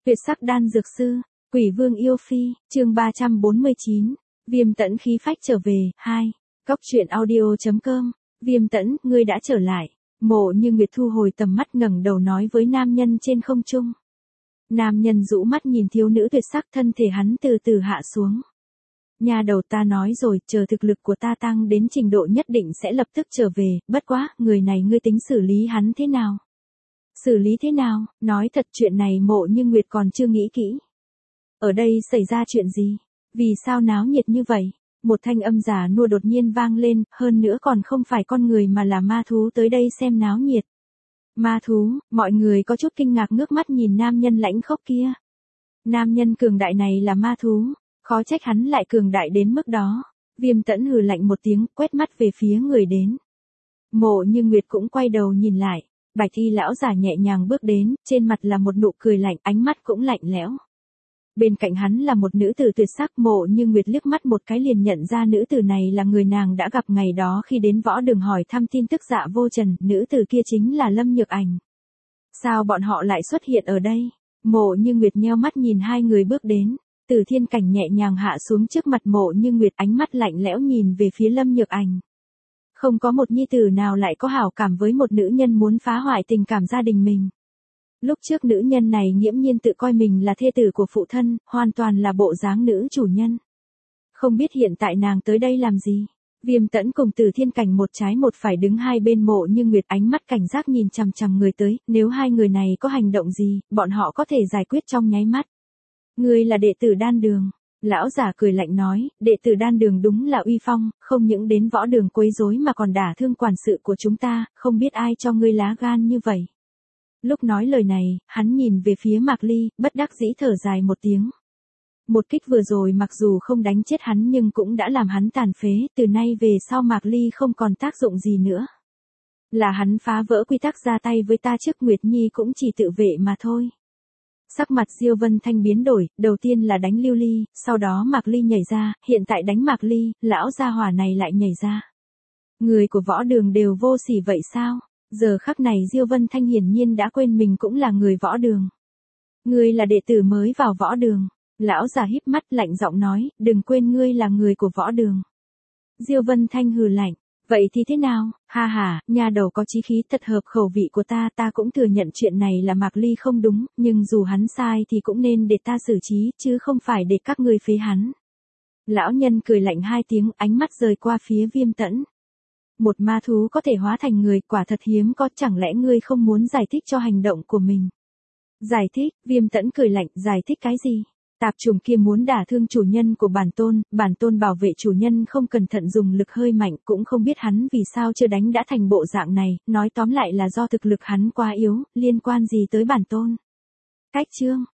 Tuyệt sắc đan dược sư, Quỷ Vương yêu phi, chương 349, Viêm Tẫn khí phách trở về, 2. Góc truyện audio.com, Viêm Tẫn, ngươi đã trở lại. Mộ Như Nguyệt thu hồi tầm mắt ngẩng đầu nói với nam nhân trên không trung. Nam nhân rũ mắt nhìn thiếu nữ tuyệt sắc, thân thể hắn từ từ hạ xuống. Nhà đầu, ta nói rồi, chờ thực lực của ta tăng đến trình độ nhất định sẽ lập tức trở về, bất quá, người này ngươi tính xử lý hắn thế nào? Xử lý thế nào? Nói thật, chuyện này Mộ Như Nguyệt còn chưa nghĩ kỹ. Ở đây xảy ra chuyện gì? Vì sao náo nhiệt như vậy? Một thanh âm già nua đột nhiên vang lên, hơn nữa còn không phải con người mà là ma thú tới đây xem náo nhiệt. Ma thú, mọi người có chút kinh ngạc ngước mắt nhìn nam nhân lãnh khốc kia. Nam nhân cường đại này là ma thú, khó trách hắn lại cường đại đến mức đó. Viêm Tẫn hừ lạnh một tiếng, quét mắt về phía người đến. Mộ Như Nguyệt cũng quay đầu nhìn lại, bạch y lão giả nhẹ nhàng bước đến, trên mặt là một nụ cười lạnh, ánh mắt cũng lạnh lẽo. Bên cạnh hắn là một nữ tử tuyệt sắc, Mộ Như Nguyệt liếc mắt một cái liền nhận ra nữ tử này là người nàng đã gặp ngày đó khi đến võ đường hỏi thăm tin tức Dạ Vô Trần, nữ tử kia chính là Lâm Nhược Ảnh. Sao bọn họ lại xuất hiện ở đây? Mộ Như Nguyệt nheo mắt nhìn hai người bước đến, Từ Thiên Cảnh nhẹ nhàng hạ xuống trước mặt Mộ Như Nguyệt, ánh mắt lạnh lẽo nhìn về phía Lâm Nhược Ảnh. Không có một nhi tử nào lại có hảo cảm với một nữ nhân muốn phá hoại tình cảm gia đình mình. Lúc trước nữ nhân này nghiễm nhiên tự coi mình là thê tử của phụ thân, hoàn toàn là bộ dáng nữ chủ nhân. Không biết hiện tại nàng tới đây làm gì? Viêm Tẫn cùng Từ Thiên Cảnh một trái một phải đứng hai bên Mộ Như Nguyệt, ánh mắt cảnh giác nhìn chằm chằm người tới, nếu hai người này có hành động gì, bọn họ có thể giải quyết trong nháy mắt. Ngươi là đệ tử Đan Đường. Lão giả cười lạnh nói, đệ tử Đan Đường đúng là uy phong, không những đến võ đường quấy rối mà còn đả thương quản sự của chúng ta, không biết ai cho ngươi lá gan như vậy. Lúc nói lời này, hắn nhìn về phía Mạc Ly, bất đắc dĩ thở dài một tiếng. Một kích vừa rồi mặc dù không đánh chết hắn nhưng cũng đã làm hắn tàn phế, từ nay về sau Mạc Ly không còn tác dụng gì nữa. Là hắn phá vỡ quy tắc ra tay với ta trước, Nguyệt Nhi cũng chỉ tự vệ mà thôi. Sắc mặt Diêu Vân Thanh biến đổi, đầu tiên là đánh Lưu Ly, sau đó Mạc Ly nhảy ra, hiện tại đánh Mạc Ly, lão gia hỏa này lại nhảy ra. Người của võ đường đều vô sỉ vậy sao? Giờ khắc này Diêu Vân Thanh hiển nhiên đã quên mình cũng là người võ đường. Ngươi là đệ tử mới vào võ đường. Lão già híp mắt lạnh giọng nói, đừng quên ngươi là người của võ đường. Diêu Vân Thanh hừ lạnh, vậy thì thế nào? Ha ha, nhà đầu có chí khí, thật hợp khẩu vị của ta, ta cũng thừa nhận chuyện này là Mạc Ly không đúng, nhưng dù hắn sai thì cũng nên để ta xử trí, chứ không phải để các ngươi phế hắn. Lão nhân cười lạnh hai tiếng, ánh mắt rời qua phía Viêm Tẫn. Một ma thú có thể hóa thành người, quả thật hiếm có, chẳng lẽ ngươi không muốn giải thích cho hành động của mình? Giải thích? Viêm Tẫn cười lạnh, giải thích cái gì? Tạp trùng kia muốn đả thương chủ nhân của bản tôn bảo vệ chủ nhân không cẩn thận dùng lực hơi mạnh, cũng không biết hắn vì sao chưa đánh đã thành bộ dạng này, nói tóm lại là do thực lực hắn quá yếu, liên quan gì tới bản tôn? Cách chương,